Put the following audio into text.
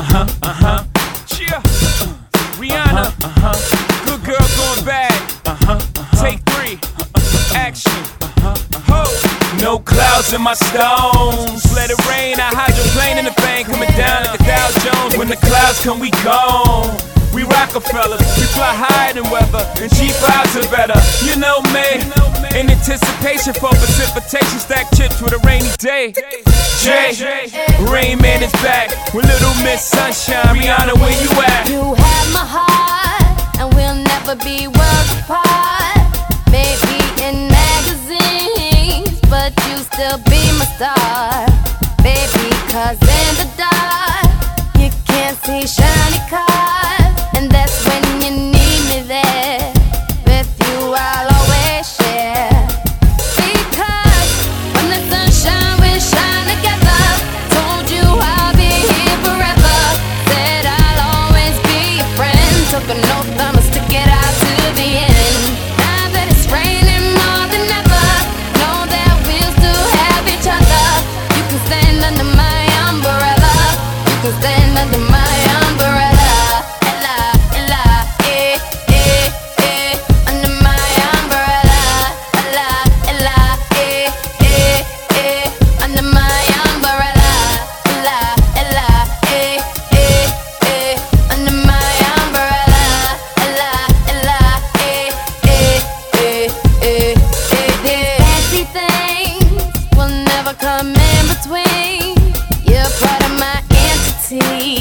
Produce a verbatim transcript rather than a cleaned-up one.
uh-huh, uh-huh. Yeah. Rihanna, uh-huh. Good girl going bad. Uh-huh, uh-huh. Take three, action. Uh-huh, uh-huh. No clouds in my stones. Let it rain, I hydroplane in the bank. Coming down like the Dow Jones. When the clouds come, we gone. We Rockefellers, we fly higher than weather, and G fives are better. You know me, in anticipation for precipitation, stack chips with a rainy day. Jay, Rain Man is back with Little Miss Sunshine. Rihanna, where you at? You have my heart, and we'll never be worlds apart. Maybe in magazines, but you still be my star, baby. Cause in the dark, you can't see shiny cars. And that's when you need me there. With you I'll always share. Because when the sunshine we shine together. Told you I'll be here forever. Said I'll always be your friend. Took an oath I'ma stick it out to the end. Now that it's raining more than ever, know that we'll still have each other. You can stand under my umbrella. You can stand under my umbrella. Come in between, you're part of my entity.